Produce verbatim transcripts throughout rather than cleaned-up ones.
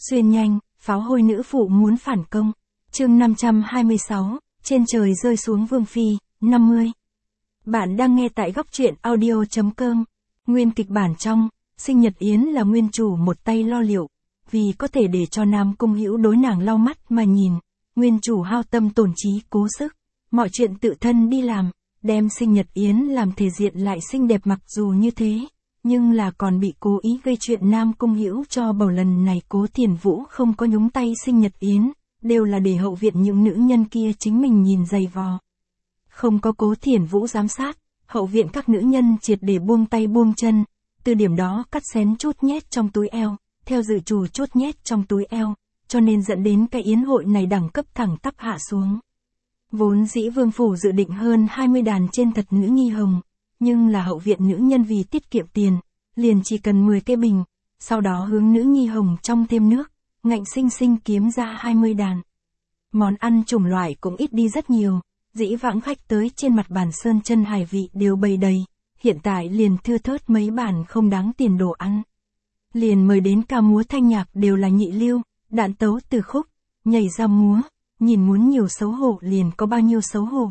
Xuyên nhanh, pháo hôi nữ phụ muốn phản công. Chương năm trăm hai mươi sáu, trên trời rơi xuống vương phi, năm mươi. Bạn đang nghe tại góc truyện audio chấm com. Nguyên kịch bản trong, sinh nhật Yến là nguyên chủ một tay lo liệu, vì có thể để cho Nam Cung Hữu đối nàng lau mắt mà nhìn, nguyên chủ hao tâm tổn trí cố sức, mọi chuyện tự thân đi làm, đem sinh nhật Yến làm thể diện lại xinh đẹp mặc dù như thế, nhưng là còn bị cố ý gây chuyện Nam Cung Hữu cho bầu. Lần này Cố Thiền Vũ không có nhúng tay sinh nhật Yến, đều là để hậu viện những nữ nhân kia chính mình nhìn giày vò. Không có Cố Thiền Vũ giám sát, hậu viện các nữ nhân triệt để buông tay buông chân, từ điểm đó cắt xén chốt nhét trong túi eo, theo dự trù chốt nhét trong túi eo, cho nên dẫn đến cái yến hội này đẳng cấp thẳng tắp hạ xuống. Vốn dĩ vương phủ dự định hơn hai mươi đàn trên thật nữ nhi hồng, nhưng là hậu viện nữ nhân vì tiết kiệm tiền, liền chỉ cần mười cái bình, sau đó hướng nữ nhi hồng trong thêm nước, ngạnh sinh sinh kiếm ra hai mươi đàn. Món ăn chủng loại cũng ít đi rất nhiều, dĩ vãng khách tới trên mặt bàn sơn chân hải vị đều bày đầy, hiện tại liền thưa thớt mấy bàn không đáng tiền đồ ăn. Liền mời đến ca múa thanh nhạc đều là nhị lưu, đạn tấu từ khúc, nhảy ra múa, nhìn muốn nhiều xấu hổ liền có bao nhiêu xấu hổ.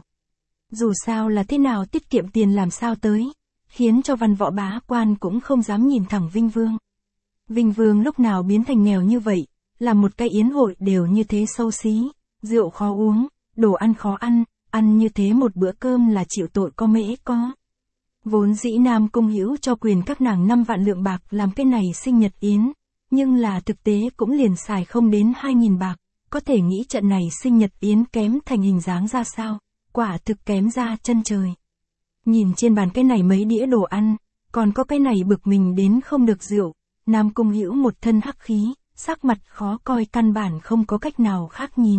Dù sao là thế nào tiết kiệm tiền làm sao tới, khiến cho văn võ bá quan cũng không dám nhìn thẳng Vinh Vương. Vinh Vương lúc nào biến thành nghèo như vậy, làm một cái yến hội đều như thế xấu xí, rượu khó uống, đồ ăn khó ăn, ăn như thế một bữa cơm là chịu tội có mễ có. Vốn dĩ Nam Cung Hữu cho quyền các nàng năm vạn lượng bạc làm cái này sinh nhật yến, nhưng là thực tế cũng liền xài không đến hai nghìn bạc, có thể nghĩ trận này sinh nhật yến kém thành hình dáng ra sao, quả thực kém ra chân trời. Nhìn trên bàn cái này mấy đĩa đồ ăn, còn có cái này bực mình đến không được rượu, Nam Cung Hữu một thân hắc khí, sắc mặt khó coi căn bản không có cách nào khác nhìn.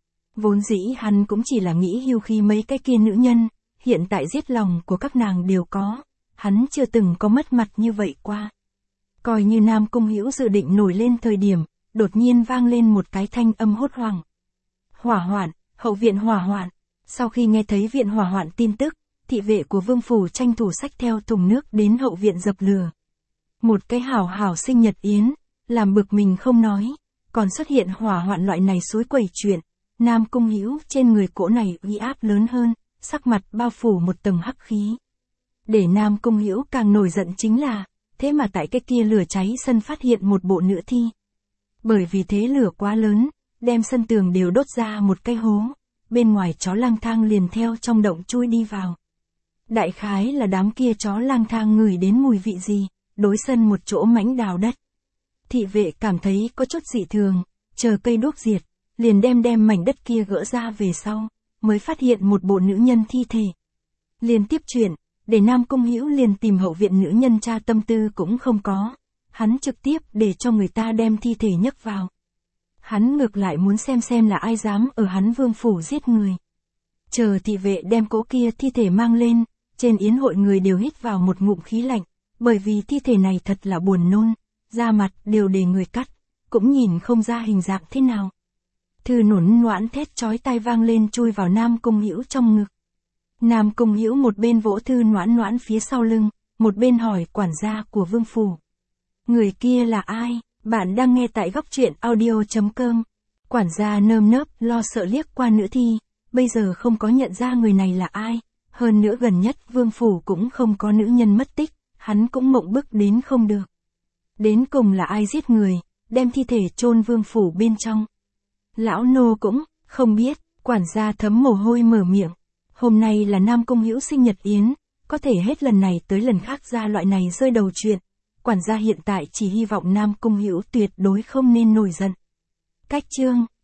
Vốn dĩ hắn cũng chỉ là nghĩ hiu khi mấy cái kia nữ nhân, hiện tại giết lòng của các nàng đều có, hắn chưa từng có mất mặt như vậy qua. Coi như Nam Cung Hữu dự định nổi lên thời điểm, đột nhiên vang lên một cái thanh âm hốt hoảng. Hỏa hoạn, hậu viện hỏa hoạn. Sau khi nghe thấy viện hỏa hoạn tin tức, thị vệ của vương phủ tranh thủ xách theo thùng nước đến hậu viện dập lửa. Một cái hảo hảo sinh nhật yến, làm bực mình không nói, còn xuất hiện hỏa hoạn loại này suối quẩy chuyện. Nam Cung Hữu trên người cỗ này uy áp lớn hơn, sắc mặt bao phủ một tầng hắc khí. Để Nam Cung Hữu càng nổi giận chính là, thế mà tại cái kia lửa cháy sân phát hiện một bộ nữ thi. Bởi vì thế lửa quá lớn, đem sân tường đều đốt ra một cái hố, bên ngoài chó lang thang liền theo trong động chui đi vào. Đại khái là đám kia chó lang thang ngửi đến mùi vị gì, đối sân một chỗ mảnh đào đất. Thị vệ cảm thấy có chút dị thường, chờ cây đuốc diệt, liền đem đem mảnh đất kia gỡ ra về sau, mới phát hiện một bộ nữ nhân thi thể. Liên tiếp chuyển, để Nam Cung Hữu liền tìm hậu viện nữ nhân tra tâm tư cũng không có, hắn trực tiếp để cho người ta đem thi thể nhấc vào. Hắn ngược lại muốn xem xem là ai dám ở hắn vương phủ giết người. Chờ thị vệ đem cỗ kia thi thể mang lên, trên yến hội người đều hít vào một ngụm khí lạnh, bởi vì thi thể này thật là buồn nôn, da mặt đều để người cắt, cũng nhìn không ra hình dạng thế nào. Thư nổn noãn thét chói tai vang lên chui vào Nam Cung Hữu trong ngực. Nam Cung Hữu một bên vỗ Thư noãn noãn phía sau lưng, một bên hỏi quản gia của vương phủ. Người kia là ai? Bạn đang nghe tại góc truyện audio chấm com. Quản gia nơm nớp lo sợ liếc qua nữ thi, bây giờ không có nhận ra người này là ai, hơn nữa gần nhất vương phủ cũng không có nữ nhân mất tích, hắn cũng mộng bức đến không được. Đến cùng là ai giết người, đem thi thể chôn vương phủ bên trong. Lão nô cũng không biết, quản gia thấm mồ hôi mở miệng. Hôm nay là Nam Cung Hữu sinh nhật yến, có thể hết lần này tới lần khác ra loại này rơi đầu chuyện. Quản gia hiện tại chỉ hy vọng Nam Cung Hữu tuyệt đối không nên nổi giận. Cách chương